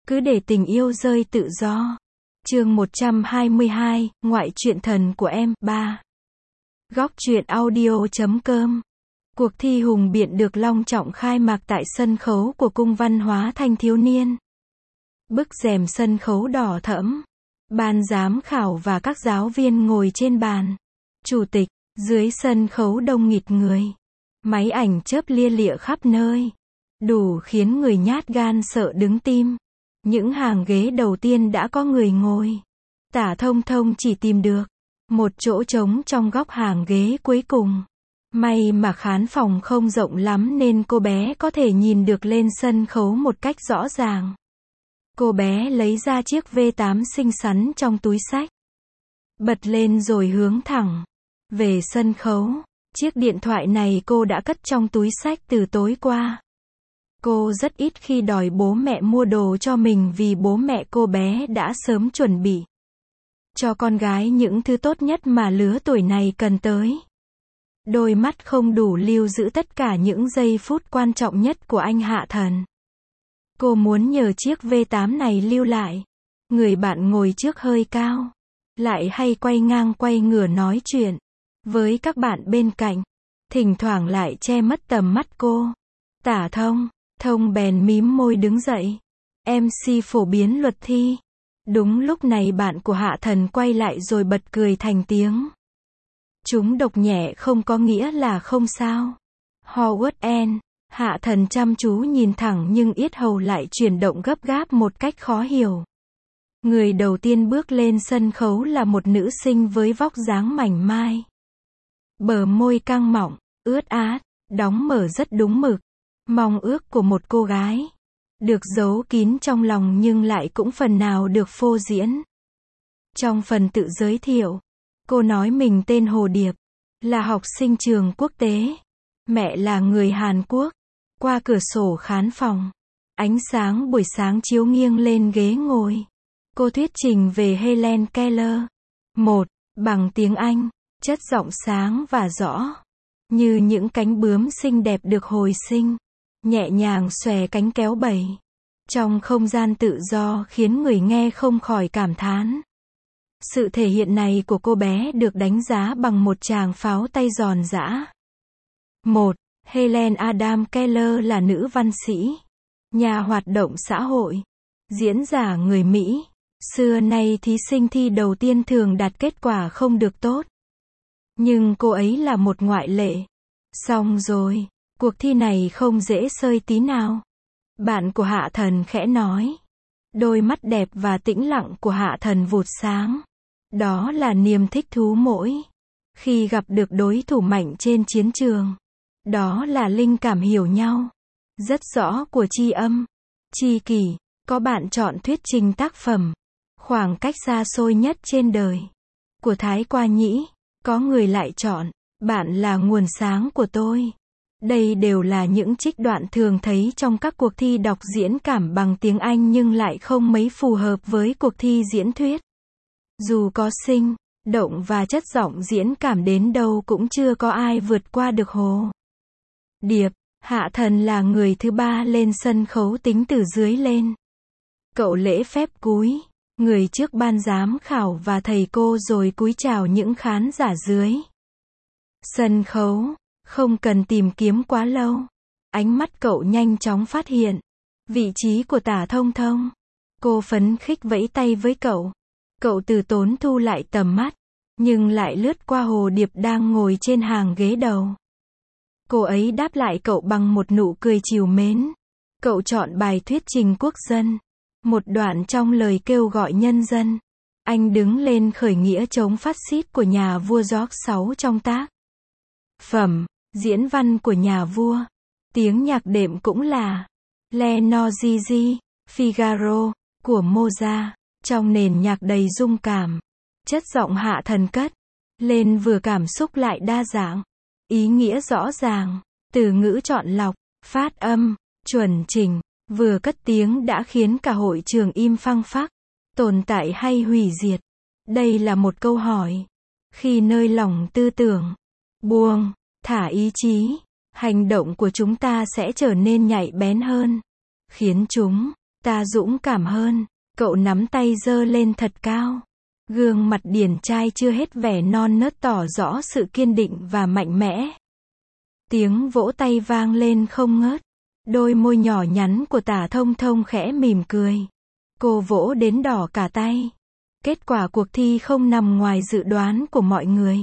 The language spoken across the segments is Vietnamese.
Cứ để tình yêu rơi tự do. Chương 122, Ngoại truyện thần của em, 3. Góc truyện audio.com. Cuộc thi hùng biện được long trọng khai mạc tại sân khấu của Cung Văn hóa Thanh thiếu niên. Bức rèm sân khấu đỏ thẫm. Ban giám khảo và các giáo viên ngồi trên bàn. Chủ tịch, dưới sân khấu đông nghịt người. Máy ảnh chớp lia lịa khắp nơi. Đủ khiến người nhát gan sợ đứng tim. Những hàng ghế đầu tiên đã có người ngồi. Tả Thông Thông chỉ tìm được một chỗ trống trong góc hàng ghế cuối cùng. May mà khán phòng không rộng lắm nên cô bé có thể nhìn được lên sân khấu một cách rõ ràng. Cô bé lấy ra chiếc V8 xinh xắn trong túi xách. Bật lên rồi hướng thẳng về sân khấu. Chiếc điện thoại này cô đã cất trong túi xách từ tối qua. Cô rất ít khi đòi bố mẹ mua đồ cho mình vì bố mẹ cô bé đã sớm chuẩn bị cho con gái những thứ tốt nhất mà lứa tuổi này cần tới. Đôi mắt không đủ lưu giữ tất cả những giây phút quan trọng nhất của anh Hạ Thần. Cô muốn nhờ chiếc V8 này lưu lại. Người bạn ngồi trước hơi cao, lại hay quay ngang quay ngửa nói chuyện với các bạn bên cạnh, thỉnh thoảng lại che mất tầm mắt cô. Tả Thông bèn mím môi đứng dậy. MC phổ biến luật thi. Đúng lúc này bạn của Hạ Thần quay lại rồi bật cười thành tiếng. Chúng độc nhẹ không có nghĩa là không sao. Howard N. Hạ Thần chăm chú nhìn thẳng nhưng yết hầu lại chuyển động gấp gáp một cách khó hiểu. Người đầu tiên bước lên sân khấu là một nữ sinh với vóc dáng mảnh mai. Bờ môi căng mọng, ướt át, đóng mở rất đúng mực. Mong ước của một cô gái. Được giấu kín trong lòng nhưng lại cũng phần nào được phô diễn. Trong phần tự giới thiệu, cô nói mình tên Hồ Điệp, là học sinh trường quốc tế. Mẹ là người Hàn Quốc. Qua cửa sổ khán phòng, ánh sáng buổi sáng chiếu nghiêng lên ghế ngồi. Cô thuyết trình về Helen Keller. 1. Bằng tiếng Anh, chất giọng sáng và rõ. Như những cánh bướm xinh đẹp được hồi sinh. Nhẹ nhàng xòe cánh kéo bầy. Trong không gian tự do khiến người nghe không khỏi cảm thán. Sự thể hiện này của cô bé được đánh giá bằng một tràng pháo tay giòn giã. 1. Helen Adam Keller là nữ văn sĩ, nhà hoạt động xã hội, diễn giả người Mỹ. Xưa nay thí sinh thi đầu tiên thường đạt kết quả không được tốt. Nhưng cô ấy là một ngoại lệ. Xong rồi, cuộc thi này không dễ xơi tí nào. Bạn của Hạ Thần khẽ nói. Đôi mắt đẹp và tĩnh lặng của Hạ Thần vụt sáng. Đó là niềm thích thú mỗi khi gặp được đối thủ mạnh trên chiến trường. Đó là linh cảm hiểu nhau rất rõ của tri âm, tri kỷ. Có bạn chọn thuyết trình tác phẩm khoảng cách xa xôi nhất trên đời của Thái Qua Nhĩ. Có người lại chọn bạn là nguồn sáng của tôi. Đây đều là những trích đoạn thường thấy trong các cuộc thi đọc diễn cảm bằng tiếng Anh nhưng lại không mấy phù hợp với cuộc thi diễn thuyết. Dù có sinh động và chất giọng diễn cảm đến đâu cũng chưa có ai vượt qua được Hồ Điệp. Hạ Thần là người thứ ba lên sân khấu tính từ dưới lên. Cậu lễ phép cúi người trước ban giám khảo và thầy cô rồi cúi chào những khán giả dưới sân khấu. Không cần tìm kiếm quá lâu. Ánh mắt cậu nhanh chóng phát hiện vị trí của Tả Thông Thông. Cô phấn khích vẫy tay với cậu. Cậu từ tốn thu lại tầm mắt, nhưng lại lướt qua Hồ Điệp đang ngồi trên hàng ghế đầu. Cô ấy đáp lại cậu bằng một nụ cười trìu mến. Cậu chọn bài thuyết trình quốc dân. Một đoạn trong lời kêu gọi nhân dân. Anh đứng lên khởi nghĩa chống phát xít của nhà vua George VI trong tác phẩm diễn văn của nhà vua. Tiếng nhạc đệm cũng là Le Norgigi, Figaro của Mozart. Trong nền nhạc đầy rung cảm, chất giọng Hạ Thần cất lên vừa cảm xúc lại đa dạng, ý nghĩa rõ ràng, từ ngữ chọn lọc, phát âm chuẩn chỉnh, vừa cất tiếng đã khiến cả hội trường im phăng phắc. Tồn tại hay hủy diệt? Đây là một câu hỏi. Khi nơi lòng tư tưởng buông thả ý chí, hành động của chúng ta sẽ trở nên nhạy bén hơn, khiến chúng Ta dũng cảm hơn. Cậu nắm tay giơ lên thật cao. Gương mặt điển trai chưa hết vẻ non nớt tỏ rõ sự kiên định và mạnh mẽ. Tiếng vỗ tay vang lên không ngớt. Đôi môi nhỏ nhắn của Tả Thông Thông khẽ mỉm cười. Cô vỗ đến đỏ cả tay. Kết quả cuộc thi không nằm ngoài dự đoán của mọi người.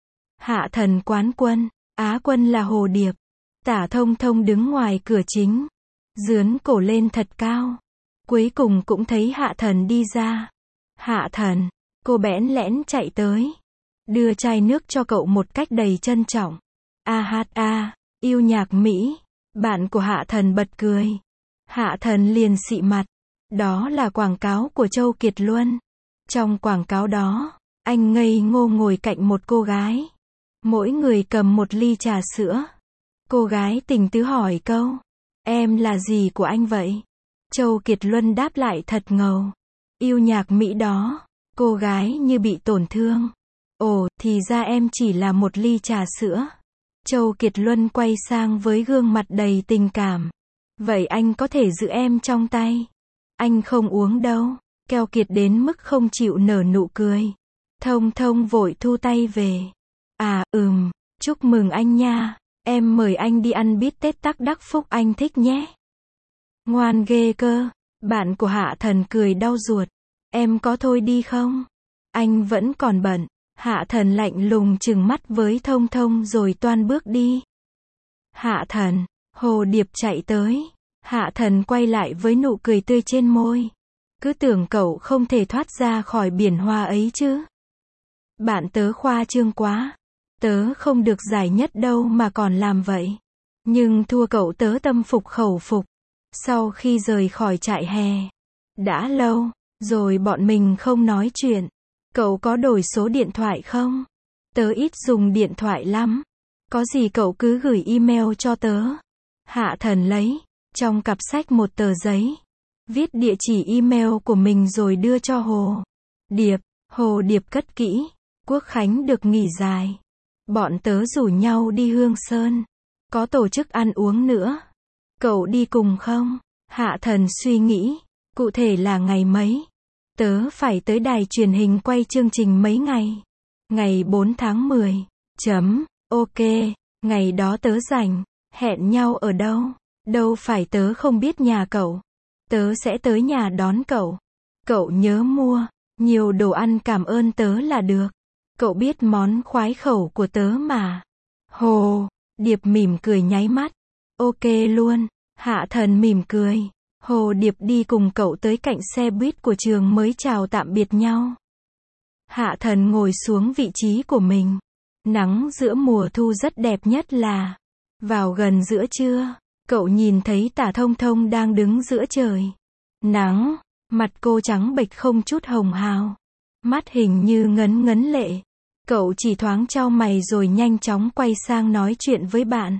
Hạ thần quán quân, Á quân là Hồ Điệp. Tả Thông Thông đứng ngoài cửa chính, dướn cổ lên thật cao. Cuối cùng cũng thấy Hạ thần đi ra. Hạ thần, cô bẽn lẽn chạy tới, đưa chai nước cho cậu một cách đầy trân trọng. A hát a, yêu nhạc Mỹ. Bạn của Hạ thần bật cười. Hạ thần liền xị mặt. Đó là quảng cáo của Châu Kiệt Luân. Trong quảng cáo đó, anh ngây ngô ngồi cạnh một cô gái. Mỗi người cầm một ly trà sữa. Cô gái tình tứ hỏi câu, em là gì của anh vậy? Châu Kiệt Luân đáp lại thật ngầu. Yêu nhạc Mỹ đó. Cô gái như bị tổn thương. Ồ, thì ra em chỉ là một ly trà sữa. Châu Kiệt Luân quay sang với gương mặt đầy tình cảm. Vậy anh có thể giữ em trong tay. Anh không uống đâu. Keo kiệt đến mức không chịu nở nụ cười. Thông Thông vội thu tay về. À, chúc mừng anh nha. Em mời anh đi ăn bít tết tắc Đắc Phúc anh thích nhé. Ngoan ghê cơ. Bạn của Hạ thần cười đau ruột. Em có thôi đi không? Anh vẫn còn bận. Hạ thần lạnh lùng trừng mắt với Thông Thông rồi toan bước đi. Hạ thần, Hồ Điệp chạy tới. Hạ thần quay lại với nụ cười tươi trên môi. Cứ tưởng cậu không thể thoát ra khỏi biển hoa ấy chứ. Bạn tớ khoa trương quá. Tớ không được giải nhất đâu mà còn làm vậy. Nhưng thua cậu tớ tâm phục khẩu phục. Sau khi rời khỏi trại hè. Đã lâu, rồi bọn mình không nói chuyện. Cậu có đổi số điện thoại không? Tớ ít dùng điện thoại lắm. Có gì cậu cứ gửi email cho tớ. Hạ thần lấy trong cặp sách một tờ giấy. Viết địa chỉ email của mình rồi đưa cho Hồ Điệp. Hồ Điệp cất kỹ. Quốc khánh được nghỉ dài. Bọn tớ rủ nhau đi Hương Sơn. Có tổ chức ăn uống nữa. Cậu đi cùng không? Hạ thần suy nghĩ. Cụ thể là ngày mấy? Tớ phải tới đài truyền hình quay chương trình mấy ngày. Ngày 4 tháng 10. Ok. Ngày đó tớ rảnh. Hẹn nhau ở đâu? Đâu phải tớ không biết nhà cậu. Tớ sẽ tới nhà đón cậu. Cậu nhớ mua nhiều đồ ăn cảm ơn tớ là được. Cậu biết món khoái khẩu của tớ mà. Hồ Điệp mỉm cười nháy mắt. Ok luôn. Hạ thần mỉm cười. Hồ Điệp đi cùng cậu tới cạnh xe buýt của trường mới chào tạm biệt nhau. Hạ thần ngồi xuống vị trí của mình. Nắng giữa mùa thu rất đẹp nhất là vào gần giữa trưa. Cậu nhìn thấy Tả Thông Thông đang đứng giữa trời nắng. Mặt cô trắng bệch không chút hồng hào. Mắt hình như ngấn ngấn lệ. Cậu chỉ thoáng chau mày rồi nhanh chóng quay sang nói chuyện với bạn.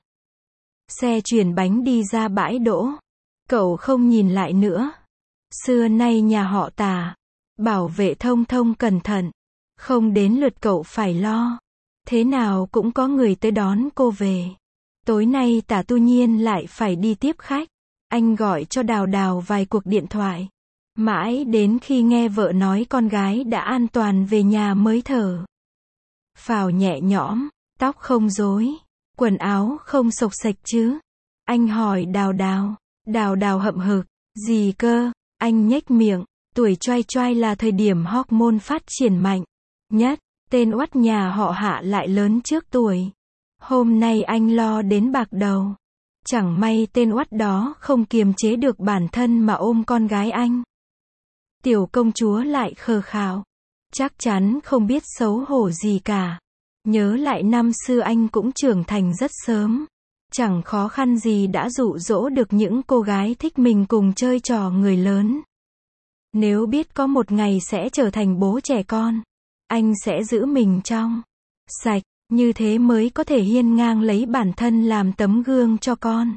Xe chuyển bánh đi ra bãi đỗ. Cậu không nhìn lại nữa. Xưa nay nhà họ Tả bảo vệ Thông Thông cẩn thận. Không đến lượt cậu phải lo. Thế nào cũng có người tới đón cô về. Tối nay Tả Tu Nhiên lại phải đi tiếp khách. Anh gọi cho Đào Đào vài cuộc điện thoại. Mãi đến khi nghe vợ nói con gái đã an toàn về nhà mới thở phào nhẹ nhõm. Tóc không rối, quần áo không xộc xệch chứ? Anh hỏi Đào Đào. Đào Đào hậm hực. Gì cơ? Anh nhếch miệng. Tuổi choai choai là thời điểm hormone phát triển mạnh nhất. Tên oắt nhà họ Hạ lại lớn trước tuổi. Hôm nay anh lo đến bạc đầu. Chẳng may tên oắt đó không kiềm chế được bản thân mà ôm con gái anh. Tiểu công chúa lại khờ khạo. Chắc chắn không biết xấu hổ gì cả. Nhớ lại năm xưa anh cũng trưởng thành rất sớm. Chẳng khó khăn gì đã dụ dỗ được những cô gái thích mình cùng chơi trò người lớn. Nếu biết có một ngày sẽ trở thành bố trẻ con, anh sẽ giữ mình trong sạch, như thế mới có thể hiên ngang lấy bản thân làm tấm gương cho con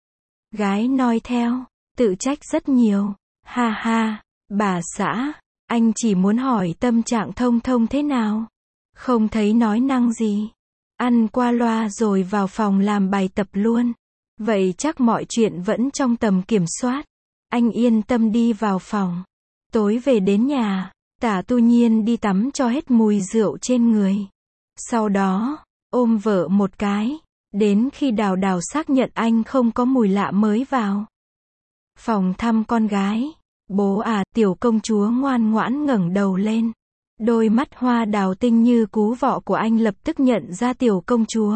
gái noi theo. Tự trách rất nhiều. Ha ha, bà xã, anh chỉ muốn hỏi tâm trạng Thông Thông thế nào. Không thấy nói năng gì. Ăn qua loa rồi vào phòng làm bài tập luôn. Vậy chắc mọi chuyện vẫn trong tầm kiểm soát. Anh yên tâm đi vào phòng. Tối về đến nhà, Tả Tu Nhiên đi tắm cho hết mùi rượu trên người. Sau đó, ôm vợ một cái, đến khi Đào Đào xác nhận anh không có mùi lạ mới vào phòng thăm con gái. Bố à, tiểu công chúa ngoan ngoãn ngẩng đầu lên. Đôi mắt hoa đào tinh như cú vọ của anh lập tức nhận ra tiểu công chúa.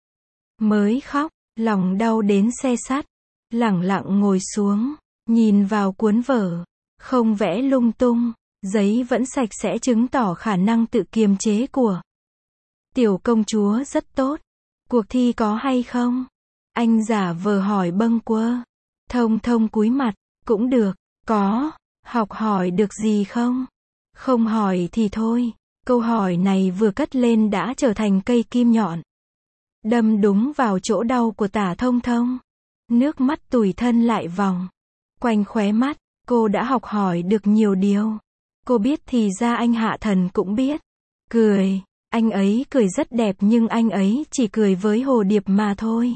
Mới khóc, lòng đau đến se sắt. Lẳng lặng ngồi xuống, nhìn vào cuốn vở. Không vẽ lung tung, giấy vẫn sạch sẽ chứng tỏ khả năng tự kiềm chế của tiểu công chúa rất tốt. Cuộc thi có hay không? Anh giả vờ hỏi bâng quơ. Thông Thông cúi mặt, cũng được, có, học hỏi được gì không? Không hỏi thì thôi. Câu hỏi này vừa cất lên đã trở thành cây kim nhọn. Đâm đúng vào chỗ đau của Tả Thông Thông. Nước mắt tủi thân lại vòng quanh khóe mắt. Cô đã học hỏi được nhiều điều. Cô biết thì ra anh Hạ Thần cũng biết. Cười, anh ấy cười rất đẹp nhưng anh ấy chỉ cười với hồ điệp mà thôi.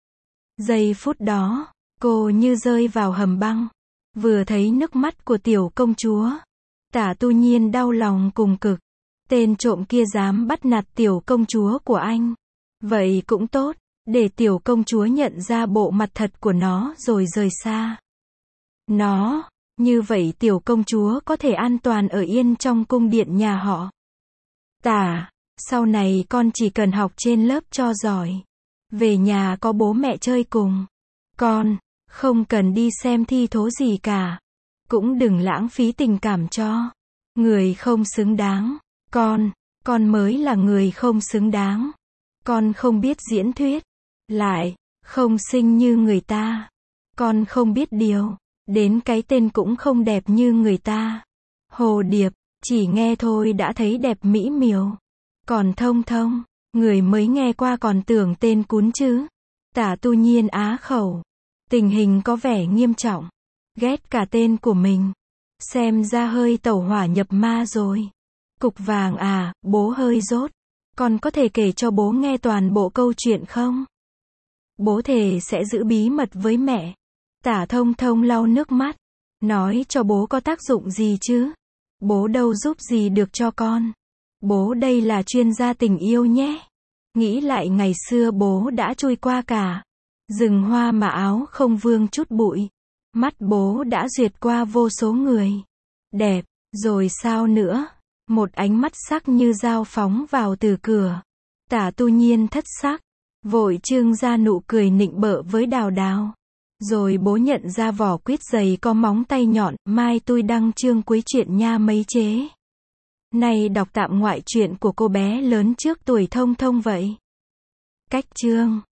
Giây phút đó, cô như rơi vào hầm băng. Vừa thấy nước mắt của tiểu công chúa, Tả Tu Nhiên đau lòng cùng cực. Tên trộm kia dám bắt nạt tiểu công chúa của anh. Vậy cũng tốt, để tiểu công chúa nhận ra bộ mặt thật của nó rồi rời xa nó. Như vậy tiểu công chúa có thể an toàn ở yên trong cung điện nhà họ Tả. Sau này con chỉ cần học trên lớp cho giỏi. Về nhà có bố mẹ chơi cùng. Con không cần đi xem thi thố gì cả. Cũng đừng lãng phí tình cảm cho người không xứng đáng. Con mới là người không xứng đáng. Con không biết diễn thuyết, lại không xinh như người ta. Con không biết điều, đến cái tên cũng không đẹp như người ta. Hồ điệp, chỉ nghe thôi đã thấy đẹp mỹ miều. Còn Thông Thông, người mới nghe qua còn tưởng tên cún chứ. Tả Tu Nhiên á khẩu. Tình hình có vẻ nghiêm trọng. Ghét cả tên của mình. Xem ra hơi tẩu hỏa nhập ma rồi. Cục vàng à, bố hơi dốt. Con có thể kể cho bố nghe toàn bộ câu chuyện không? Bố thề sẽ giữ bí mật với mẹ. Tả Thông Thông lau nước mắt. Nói cho bố có tác dụng gì chứ? Bố đâu giúp gì được cho con. Bố đây là chuyên gia tình yêu nhé. Nghĩ lại ngày xưa bố đã trôi qua cả rừng hoa mà áo không vương chút bụi. Mắt bố đã duyệt qua vô số người đẹp, rồi sao nữa? Một ánh mắt sắc như dao phóng vào từ cửa. Tả Tu Nhiên thất sắc, vội trương ra nụ cười nịnh bợ với Đào Đào. Rồi bố nhận ra vỏ quýt dày có móng tay nhọn. Mai tôi đăng chương cuối chuyện nha mấy chế. Này đọc tạm ngoại truyện của cô bé lớn trước tuổi Thông Thông vậy. Cách chương